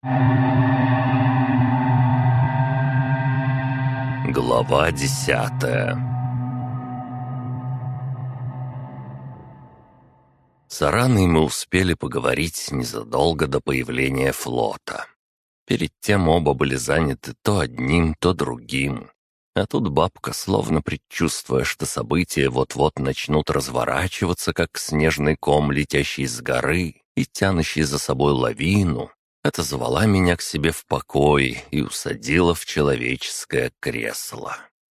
Глава 10. С Араной мы успели поговорить незадолго до появления флота. Перед тем оба были заняты то одним, то другим. А тут бабка, словно предчувствуя, что события вот-вот начнут разворачиваться, как снежный ком, летящий с горы и тянущий за собой лавину, отозвала меня к себе в покой и усадила в человеческое кресло.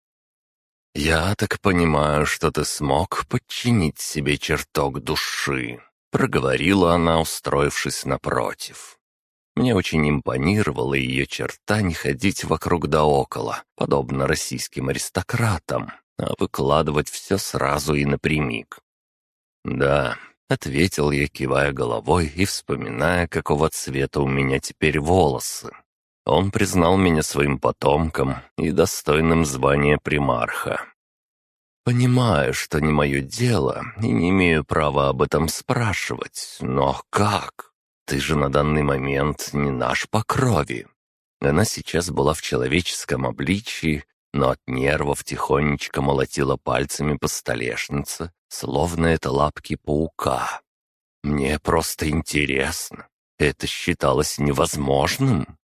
«Я так понимаю, что ты смог подчинить себе чертог души», — проговорила она, устроившись напротив. Мне очень импонировала ее черта не ходить вокруг да около, подобно российским аристократам, а выкладывать все сразу и напрямик. «Да», — ответил я, кивая головой и вспоминая, какого цвета у меня теперь волосы. Он признал меня своим потомком и достойным звания примарха. «Понимаю, что не мое дело и не имею права об этом спрашивать, но как? Ты же на данный момент не наш по крови». Она сейчас была в человеческом обличии, но от нервов тихонечко молотила пальцами по столешнице, словно это лапки паука. «Мне просто интересно. Это считалось невозможным?»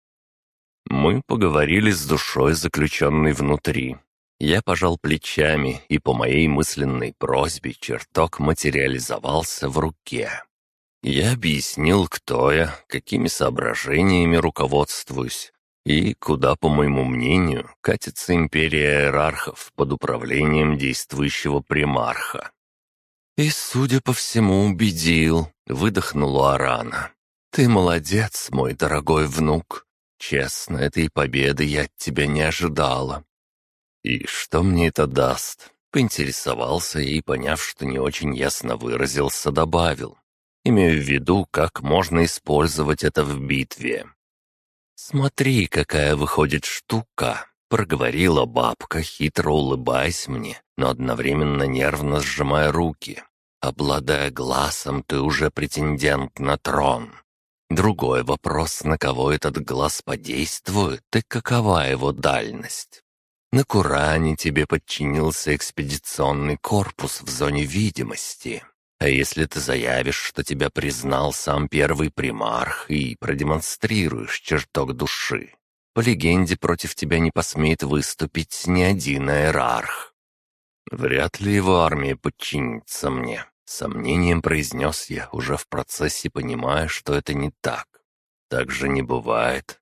Мы поговорили с душой, заключенной внутри. Я пожал плечами, и по моей мысленной просьбе чертог материализовался в руке. Я объяснил, кто я, какими соображениями руководствуюсь и куда, по моему мнению, катится империя иерархов под управлением действующего примарха. «И, судя по всему, убедил», — выдохнула Арана. «Ты молодец, мой дорогой внук. Честно, этой победы я от тебя не ожидала». «И что мне это даст?» — поинтересовался и, поняв, что не очень ясно выразился, добавил. «Имею в виду, как можно использовать это в битве». «Смотри, какая выходит штука», — проговорила бабка, хитро улыбаясь мне, но одновременно нервно сжимая руки. «Обладая глазом, ты уже претендент на трон. Другой вопрос, на кого этот глаз подействует и какова его дальность. На Куране тебе подчинился экспедиционный корпус в зоне видимости. А если ты заявишь, что тебя признал сам первый примарх и продемонстрируешь чертог души, по легенде против тебя не посмеет выступить ни один иерарх. Вряд ли его армия подчинится мне. С сомнением произнес я, уже в процессе понимая, что это не так. Так же не бывает.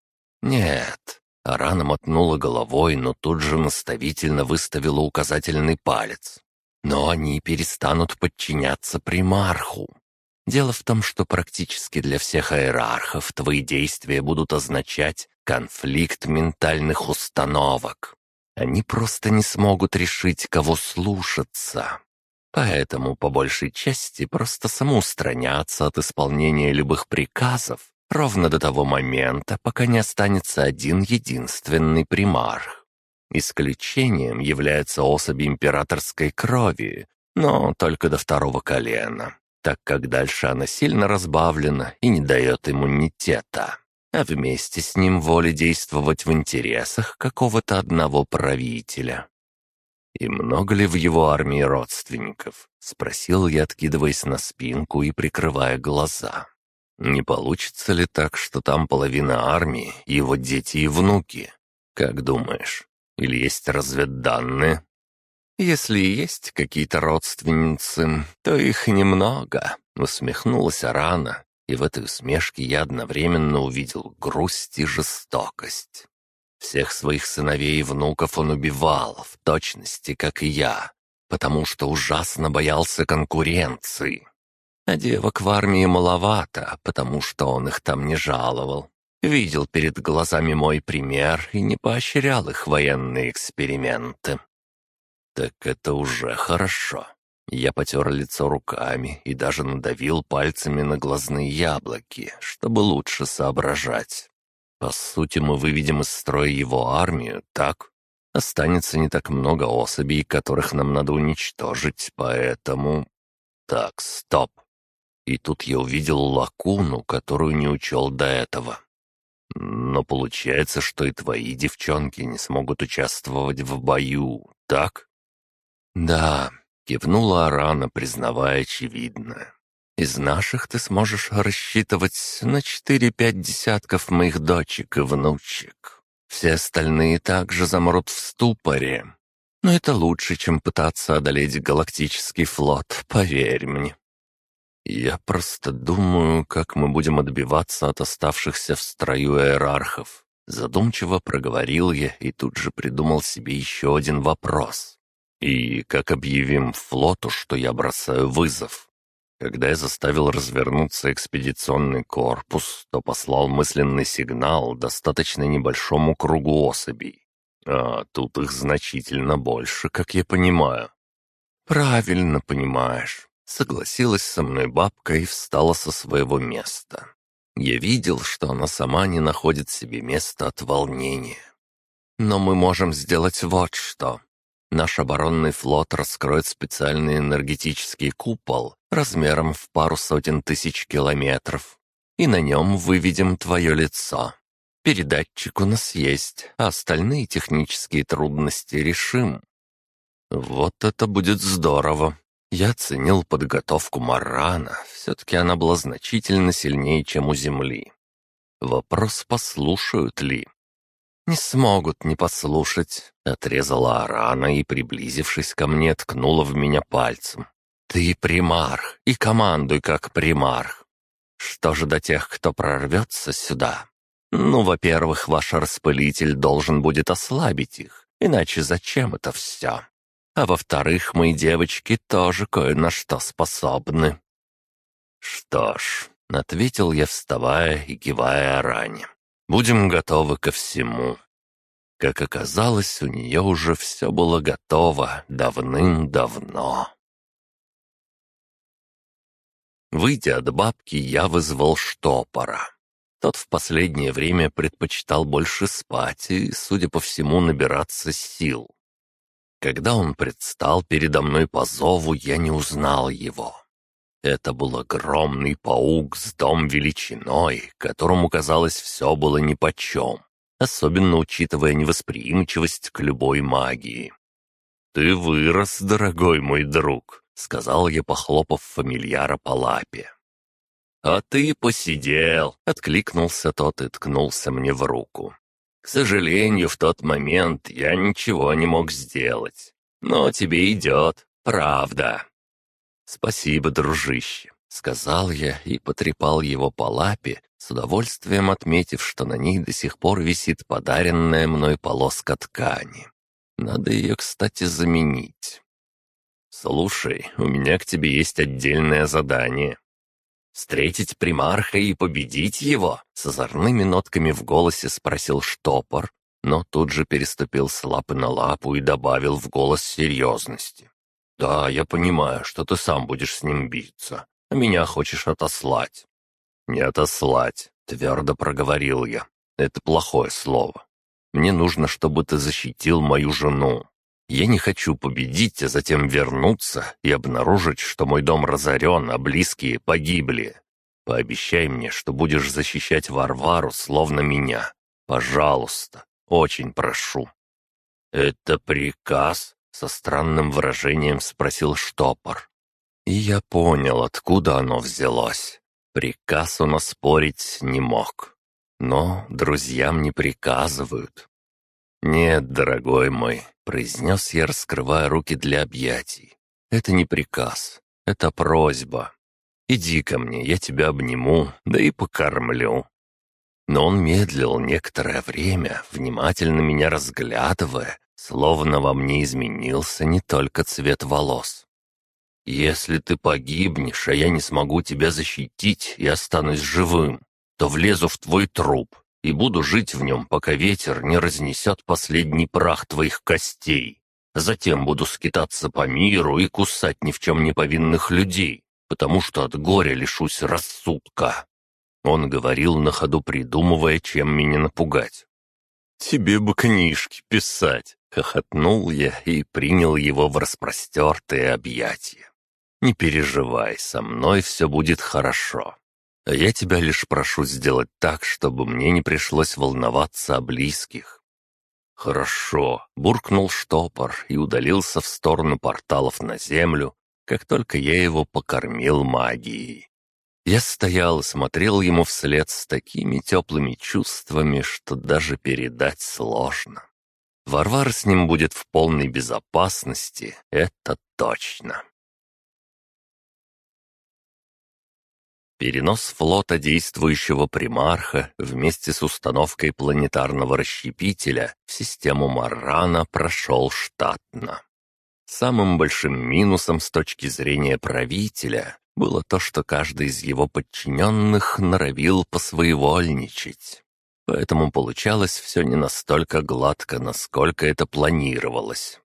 Нет. Арана мотнула головой, но тут же наставительно выставила указательный палец. Но они перестанут подчиняться примарху. Дело в том, что практически для всех иерархов твои действия будут означать конфликт ментальных установок. Они просто не смогут решить, кого слушаться. Поэтому, по большей части, просто самоустранятся от исполнения любых приказов ровно до того момента, пока не останется один единственный примарх. Исключением являются особи императорской крови, но только до второго колена, так как дальше она сильно разбавлена и не дает иммунитета, а вместе с ним воли действовать в интересах какого-то одного правителя. «И много ли в его армии родственников?» — спросил я, откидываясь на спинку и прикрывая глаза. «Не получится ли так, что там половина армии, его дети и внуки? Как думаешь? Или есть разведданные?» «Если и есть какие-то родственницы, то их немного», — усмехнулась Арана, и в этой усмешке я одновременно увидел грусть и жестокость. Всех своих сыновей и внуков он убивал, в точности, как и я, потому что ужасно боялся конкуренции. А девок в армии маловато, потому что он их там не жаловал. Видел перед глазами мой пример и не поощрял их военные эксперименты. Так это уже хорошо. Я потер лицо руками и даже надавил пальцами на глазные яблоки, чтобы лучше соображать. По сути, мы выведем из строя его армию, так? Останется не так много особей, которых нам надо уничтожить, поэтому... Так, стоп. И тут я увидел лакуну, которую не учел до этого. Но получается, что и твои девчонки не смогут участвовать в бою, так?» «Да», — кивнула Арана, признавая очевидное. «Из наших ты сможешь рассчитывать на 4-5 десятков моих дочек и внучек. Все остальные также замрут в ступоре. Но это лучше, чем пытаться одолеть галактический флот, поверь мне». «Я просто думаю, как мы будем отбиваться от оставшихся в строю иерархов». Задумчиво проговорил я и тут же придумал себе еще один вопрос. «И как объявим флоту, что я бросаю вызов?» Когда я заставил развернуться экспедиционный корпус, то послал мысленный сигнал достаточно небольшому кругу особей. А тут их значительно больше, как я понимаю. «Правильно понимаешь», — согласилась со мной бабка и встала со своего места. Я видел, что она сама не находит себе места от волнения. «Но мы можем сделать вот что. Наш оборонный флот раскроет специальный энергетический купол размером в пару сотен тысяч километров, и на нем выведем твое лицо. Передатчик у нас есть, а остальные технические трудности решим». Вот это будет здорово. Я оценил подготовку Марана, все-таки она была значительно сильнее, чем у Земли. Вопрос, послушают ли. «Не смогут не послушать», — отрезала Арана и, приблизившись ко мне, ткнула в меня пальцем. «Ты примарх, и командуй как примарх. Что же до тех, кто прорвется сюда? Ну, во-первых, ваш распылитель должен будет ослабить их, иначе зачем это все? А во-вторых, мои девочки тоже кое на что способны». «Что ж», — ответил я, вставая и кивая Аране, — «будем готовы ко всему». Как оказалось, у нее уже все было готово давным-давно. Выйдя от бабки, я вызвал штопора. Тот в последнее время предпочитал больше спать и, судя по всему, набираться сил. Когда он предстал передо мной по зову, я не узнал его. Это был огромный паук с дом величиной, которому, казалось, все было нипочем, особенно учитывая невосприимчивость к любой магии. «Ты вырос, дорогой мой друг», — сказал я, похлопав фамильяра по лапе. «А ты посидел», — откликнулся тот и ткнулся мне в руку. «К сожалению, в тот момент я ничего не мог сделать. Но тебе идет, правда». «Спасибо, дружище», — сказал я и потрепал его по лапе, с удовольствием отметив, что на ней до сих пор висит подаренная мной полоска ткани. Надо ее, кстати, заменить. «Слушай, у меня к тебе есть отдельное задание». «Встретить примарха и победить его?» — с озорными нотками в голосе спросил штопор, но тут же переступил с лапы на лапу и добавил в голос серьезности. «Да, я понимаю, что ты сам будешь с ним биться, а меня хочешь отослать». «Не отослать», — твердо проговорил я. «Это плохое слово. Мне нужно, чтобы ты защитил мою жену. Я не хочу победить, а затем вернуться и обнаружить, что мой дом разорен, а близкие погибли. Пообещай мне, что будешь защищать Варвару, словно меня. Пожалуйста, очень прошу». «Это приказ?» — со странным выражением спросил штопор. И я понял, откуда оно взялось. Приказ он оспорить не мог. Но друзьям не приказывают. «Нет, дорогой мой», — произнес я, раскрывая руки для объятий. «Это не приказ, это просьба. Иди ко мне, я тебя обниму, да и покормлю». Но он медлил некоторое время, внимательно меня разглядывая, словно во мне изменился не только цвет волос. «Если ты погибнешь, а я не смогу тебя защитить и останусь живым, то влезу в твой труп и буду жить в нем, пока ветер не разнесет последний прах твоих костей. Затем буду скитаться по миру и кусать ни в чем не повинных людей, потому что от горя лишусь рассудка». Он говорил на ходу, придумывая, чем меня напугать. «Тебе бы книжки писать!» — хохотнул я и принял его в распростертые объятия. «Не переживай, со мной все будет хорошо. А я тебя лишь прошу сделать так, чтобы мне не пришлось волноваться о близких». «Хорошо», — буркнул штопор и удалился в сторону порталов на землю, как только я его покормил магией. Я стоял и смотрел ему вслед с такими теплыми чувствами, что даже передать сложно. Варвар с ним будет в полной безопасности, это точно. Перенос флота действующего примарха вместе с установкой планетарного расщепителя в систему Маррана прошел штатно. Самым большим минусом с точки зрения правителя было то, что каждый из его подчиненных норовил посвоевольничать. Поэтому получалось все не настолько гладко, насколько это планировалось.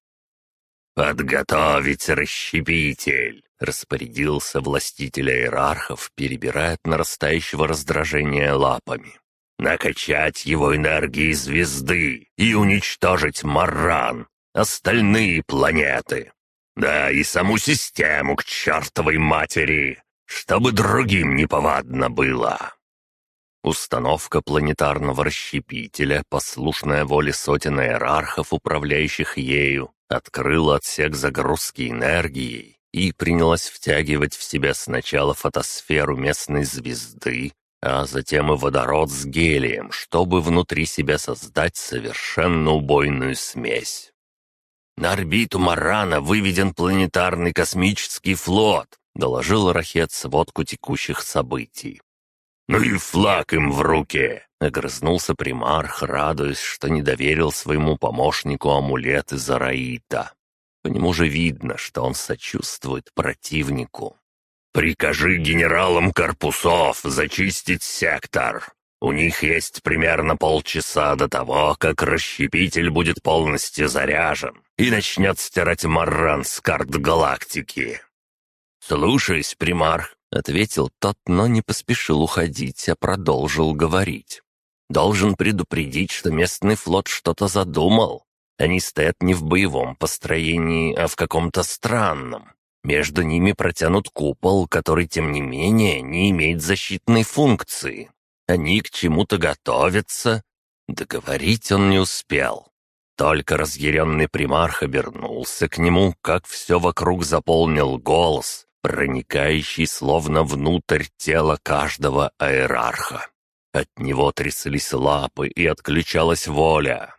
«Подготовить расщепитель!» — распорядился властитель иерархов, перебирая от нарастающего раздражения лапами. «Накачать его энергией звезды и уничтожить Марран, остальные планеты. Да и саму систему к чертовой матери, чтобы другим неповадно было». Установка планетарного расщепителя, послушная воле сотен иерархов, управляющих ею, открыла отсек загрузки энергией и принялась втягивать в себя сначала фотосферу местной звезды, а затем и водород с гелием, чтобы внутри себя создать совершенно убойную смесь. «На орбиту Маррана выведен планетарный космический флот», — доложил Рахет сводку текущих событий. «Ну и флаг им в руки!» — огрызнулся примарх, радуясь, что не доверил своему помощнику амулет из Араита. По нему же видно, что он сочувствует противнику. «Прикажи генералам корпусов зачистить сектор. У них есть примерно полчаса до того, как расщепитель будет полностью заряжен и начнет стирать Марран с карт галактики». «Слушаюсь, примарх», — ответил тот, но не поспешил уходить, а продолжил говорить. «Должен предупредить, что местный флот что-то задумал. Они стоят не в боевом построении, а в каком-то странном. Между ними протянут купол, который, тем не менее, не имеет защитной функции. Они к чему-то готовятся». Договорить он не успел. Только разъяренный примарх обернулся к нему, как все вокруг заполнил голос, проникающий словно внутрь тела каждого иерарха. От него тряслись лапы и отключалась воля.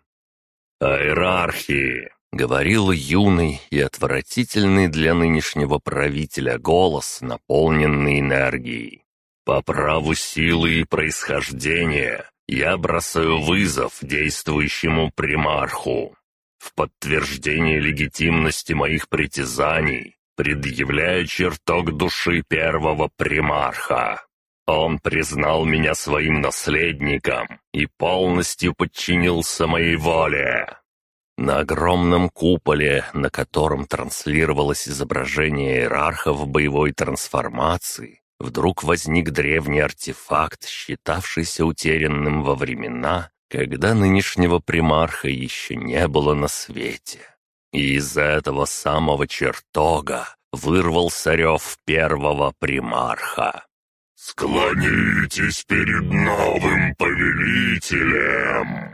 «Иерархи!» — говорил юный и отвратительный для нынешнего правителя голос, наполненный энергией. «По праву силы и происхождения я бросаю вызов действующему примарху. В подтверждение легитимности моих притязаний предъявляю чертог души первого примарха. Он признал меня своим наследником и полностью подчинился моей воле». На огромном куполе, на котором транслировалось изображение иерарха в боевой трансформации, вдруг возник древний артефакт, считавшийся утерянным во времена, когда нынешнего примарха еще не было на свете. И из этого самого чертога вырвался рев первого примарха. «Склонитесь перед новым повелителем!»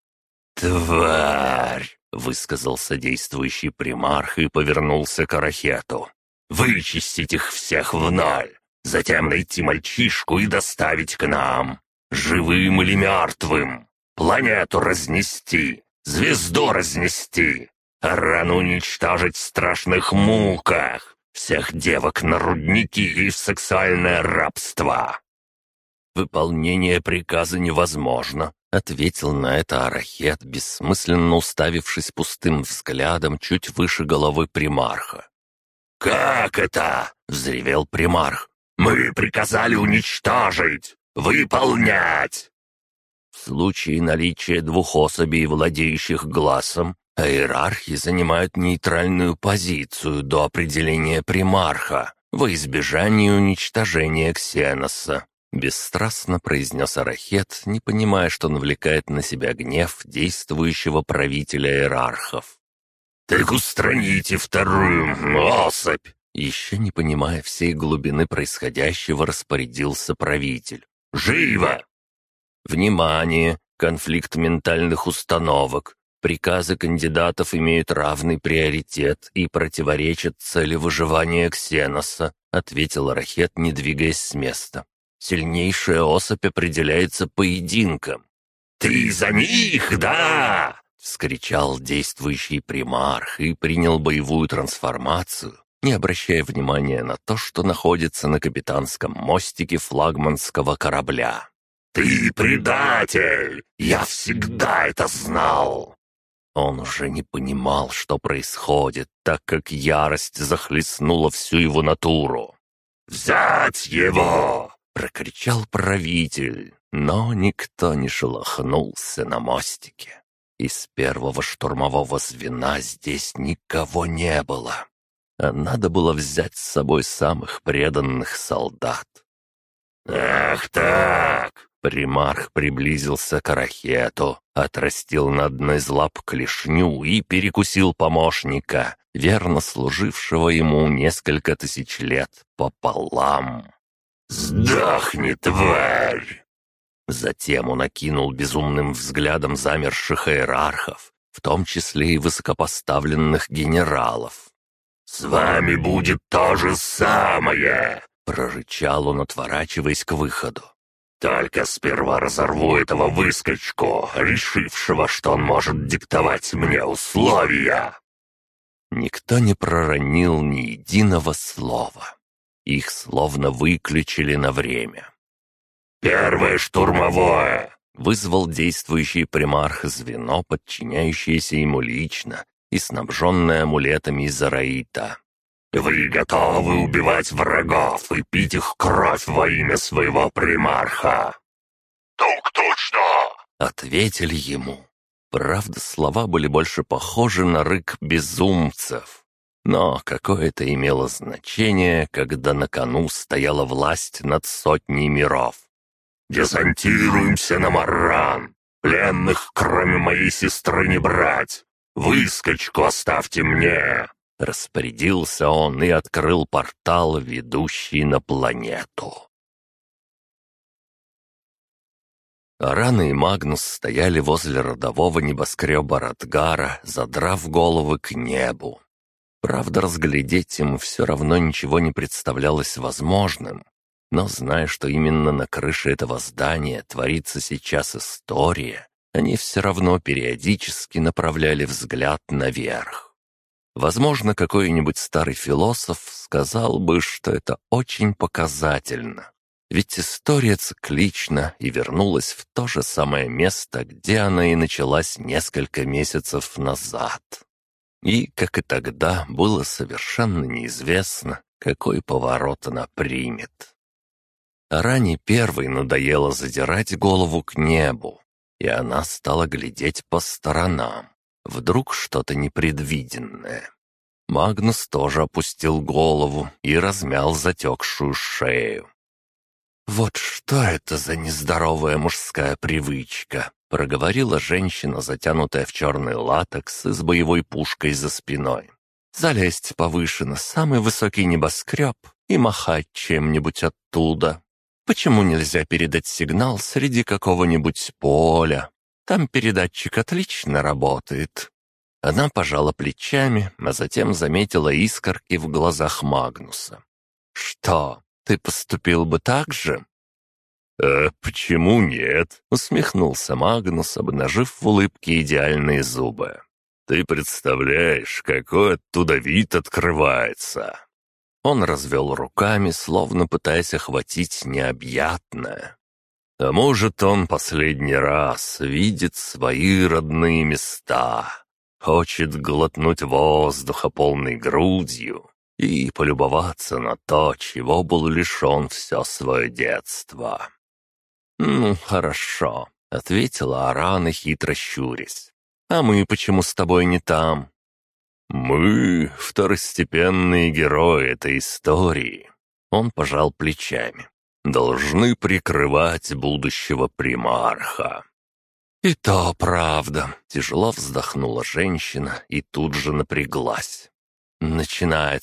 «Тварь!» — высказался действующий примарх и повернулся к Арахету. «Вычистить их всех в ноль, затем найти мальчишку и доставить к нам. Живым или мертвым. Планету разнести, звезду разнести, рану уничтожить в страшных муках, всех девок на рудники и в сексуальное рабство». «Выполнение приказа невозможно», — ответил на это Арахет, бессмысленно уставившись пустым взглядом чуть выше головы примарха. «Как это?» — взревел примарх. «Мы приказали уничтожить! Выполнять!» В случае наличия двух особей, владеющих глазом, иерархи занимают нейтральную позицию до определения примарха во избежание уничтожения Ксеноса. Бесстрастно произнес Арахет, не понимая, что навлекает на себя гнев действующего правителя иерархов. «Так устраните вторую особь!» Еще не понимая всей глубины происходящего, распорядился правитель. «Живо!» «Внимание! Конфликт ментальных установок. Приказы кандидатов имеют равный приоритет и противоречат цели выживания Ксеноса», — ответил Рахет, не двигаясь с места. «Сильнейшая особь определяется поединком». «Ты за них, да!» — вскричал действующий примарх и принял боевую трансформацию, не обращая внимания на то, что находится на капитанском мостике флагманского корабля. «Ты предатель! Я всегда это знал!» Он уже не понимал, что происходит, так как ярость захлестнула всю его натуру. «Взять его!» — прокричал правитель, но никто не шелохнулся на мостике. Из первого штурмового звена здесь никого не было, а надо было взять с собой самых преданных солдат. «Ах так!» Примарх приблизился к Рахету, отрастил на одной из лап клешню и перекусил помощника, верно служившего ему несколько тысяч лет, пополам. «Сдохни, тварь!» Затем он окинул безумным взглядом замерших иерархов, в том числе и высокопоставленных генералов. «С вами будет то же самое!» — прорычал он, отворачиваясь к выходу. «Только сперва разорву этого выскочку, решившего, что он может диктовать мне условия!» Никто не проронил ни единого слова. Их словно выключили на время. «Первое штурмовое!» — вызвал действующий примарх звено, подчиняющееся ему лично и снабженное амулетами из Араита. «Вы готовы убивать врагов и пить их кровь во имя своего примарха?» «Так точно!» — ответили ему. Правда, слова были больше похожи на рык безумцев. Но какое это имело значение, когда на кону стояла власть над сотней миров? «Десантируемся на Марран! Пленных, кроме моей сестры, не брать! Выскочку оставьте мне!» Распорядился он и открыл портал, ведущий на планету. Аран и Магнус стояли возле родового небоскреба Радгара, задрав головы к небу. Правда, разглядеть им все равно ничего не представлялось возможным, но зная, что именно на крыше этого здания творится сейчас история, они все равно периодически направляли взгляд наверх. Возможно, какой-нибудь старый философ сказал бы, что это очень показательно. Ведь история циклична и вернулась в то же самое место, где она и началась несколько месяцев назад. И, как и тогда, было совершенно неизвестно, какой поворот она примет. Аране первой надоело задирать голову к небу, и она стала глядеть по сторонам. Вдруг что-то непредвиденное. Магнус тоже опустил голову и размял затекшую шею. «Вот что это за нездоровая мужская привычка?» — проговорила женщина, затянутая в черный латекс и с боевой пушкой за спиной. «Залезть повыше на самый высокий небоскреб и махать чем-нибудь оттуда. Почему нельзя передать сигнал среди какого-нибудь поля? Там передатчик отлично работает». Она пожала плечами, а затем заметила искорки в глазах Магнуса. «Что, ты поступил бы так же?» «Почему нет?» — усмехнулся Магнус, обнажив в улыбке идеальные зубы. «Ты представляешь, какой оттуда вид открывается!» Он развел руками, словно пытаясь охватить необъятное. «А может, он последний раз видит свои родные места, хочет глотнуть воздуха полной грудью и полюбоваться на то, чего был лишен все свое детство». «Ну, хорошо», — ответила Арана, хитро щурясь. «А мы почему с тобой не там?» «Мы — второстепенные герои этой истории», — он пожал плечами. «Должны прикрывать будущего примарха». «И то правда», — тяжело вздохнула женщина и тут же напряглась. «Начинается.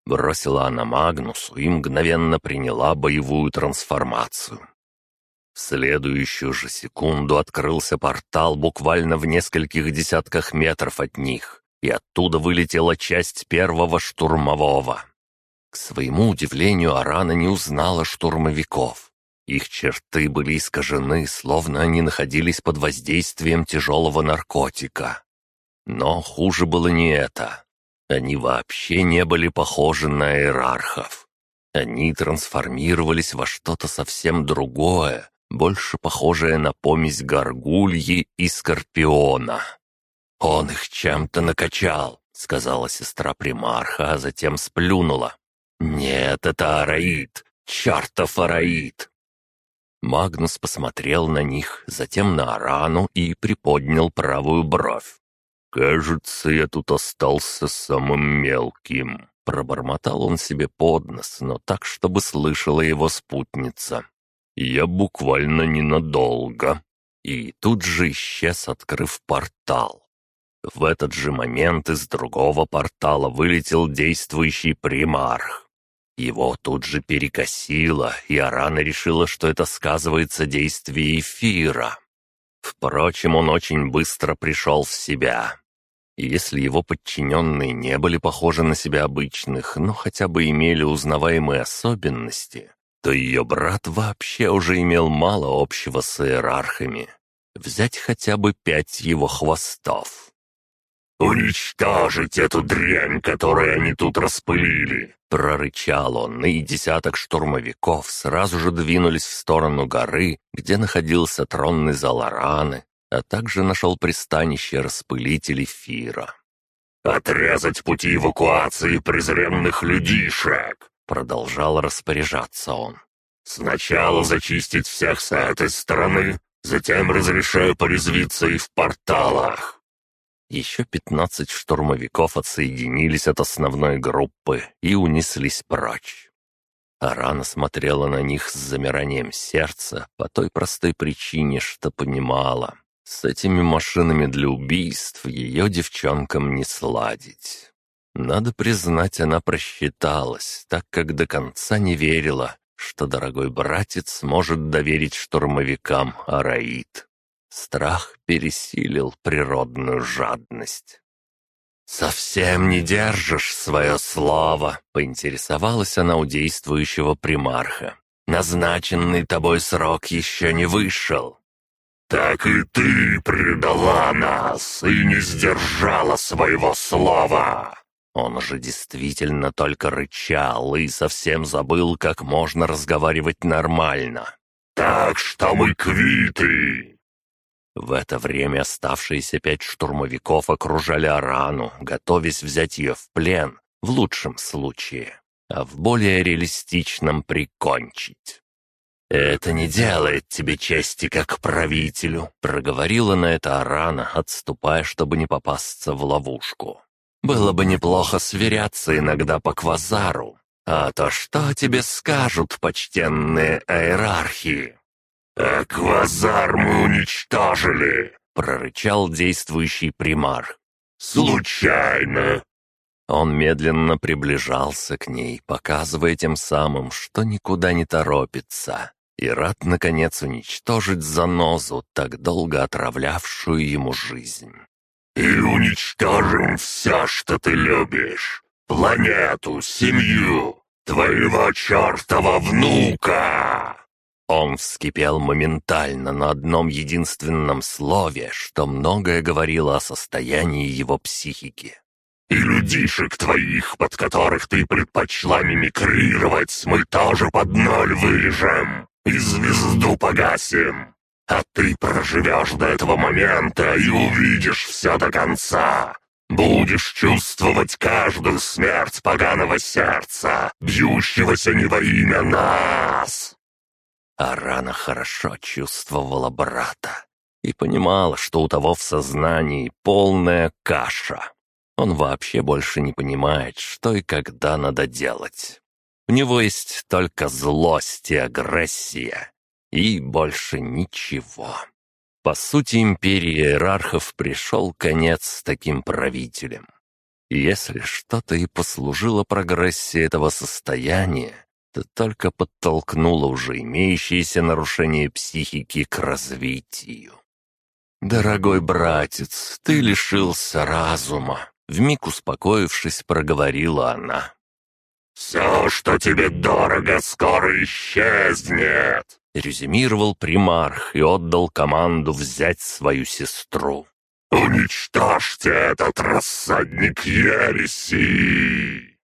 Бросила она Магнусу и мгновенно приняла боевую трансформацию. В следующую же секунду открылся портал буквально в нескольких десятках метров от них, и оттуда вылетела часть первого штурмового. К своему удивлению, Арана не узнала штурмовиков. Их черты были искажены, словно они находились под воздействием тяжелого наркотика. Но хуже было не это. Они вообще не были похожи на иерархов. Они трансформировались во что-то совсем другое, больше похожее на помесь горгульи и скорпиона. «Он их чем-то накачал», — сказала сестра примарха, а затем сплюнула. «Нет, это Араид! Чертов Араид!» Магнус посмотрел на них, затем на Арану и приподнял правую бровь. «Кажется, я тут остался самым мелким», — пробормотал он себе под нос, но так, чтобы слышала его спутница. «Я буквально ненадолго». И тут же исчез, открыв портал. В этот же момент из другого портала вылетел действующий примарх. Его тут же перекосило, и Арана решила, что это сказывается действие эфира. Впрочем, он очень быстро пришел в себя. И если его подчиненные не были похожи на себя обычных, но хотя бы имели узнаваемые особенности, то ее брат вообще уже имел мало общего с иерархами. Взять хотя бы 5 его хвостов. «Уничтожить эту дрянь, которую они тут распылили!» — прорычал он, и десяток штурмовиков сразу же двинулись в сторону горы, где находился тронный зал Араны, а также нашел пристанище распылитель эфира. «Отрезать пути эвакуации презренных людишек!» — продолжал распоряжаться он. «Сначала зачистить всех с этой стороны, затем разрешаю порезвиться и в порталах». Еще 15 штурмовиков отсоединились от основной группы и унеслись прочь. Арана смотрела на них с замиранием сердца по той простой причине, что понимала. С этими машинами для убийств ее девчонкам не сладить. Надо признать, она просчиталась, так как до конца не верила, что дорогой братец может доверить штурмовикам Араид. Страх пересилил природную жадность. «Совсем не держишь свое слово», — поинтересовалась она у действующего примарха. «Назначенный тобой срок еще не вышел». «Так и ты предала нас и не сдержала своего слова!» Он же действительно только рычал и совсем забыл, как можно разговаривать нормально. «Так что мы квиты!» В это время оставшиеся 5 штурмовиков окружали Арану, готовясь взять ее в плен, в лучшем случае, а в более реалистичном прикончить. «Это не делает тебе чести как правителю», — проговорила на это Арана, отступая, чтобы не попасться в ловушку. «Было бы неплохо сверяться иногда по квазару. А то что тебе скажут почтенные иерархи?» «А квазар мы уничтожили!» — прорычал действующий примарх. «Случайно!» Он медленно приближался к ней, показывая тем самым, что никуда не торопится, и рад, наконец, уничтожить занозу, так долго отравлявшую ему жизнь. «И уничтожим все, что ты любишь! Планету, семью, твоего чертова внука!» Он вскипел моментально на одном единственном слове, что многое говорило о состоянии его психики. «И людишек твоих, под которых ты предпочла мимикрировать, мы тоже под ноль вырежем и звезду погасим. А ты проживешь до этого момента и увидишь все до конца. Будешь чувствовать каждую смерть поганого сердца, бьющегося не во имя нас!» Арана хорошо чувствовала брата и понимала, что у того в сознании полная каша. Он вообще больше не понимает, что и когда надо делать. У него есть только злость и агрессия, и больше ничего. По сути, империи иерархов пришел конец с таким правителем. И если что-то и послужило прогрессии этого состояния, то только подтолкнуло уже имеющиеся нарушения психики к развитию. «Дорогой братец, ты лишился разума», — вмиг успокоившись, проговорила она. «Все, что тебе дорого, скоро исчезнет», — резюмировал примарх и отдал команду взять свою сестру. «Уничтожьте этот рассадник ереси!»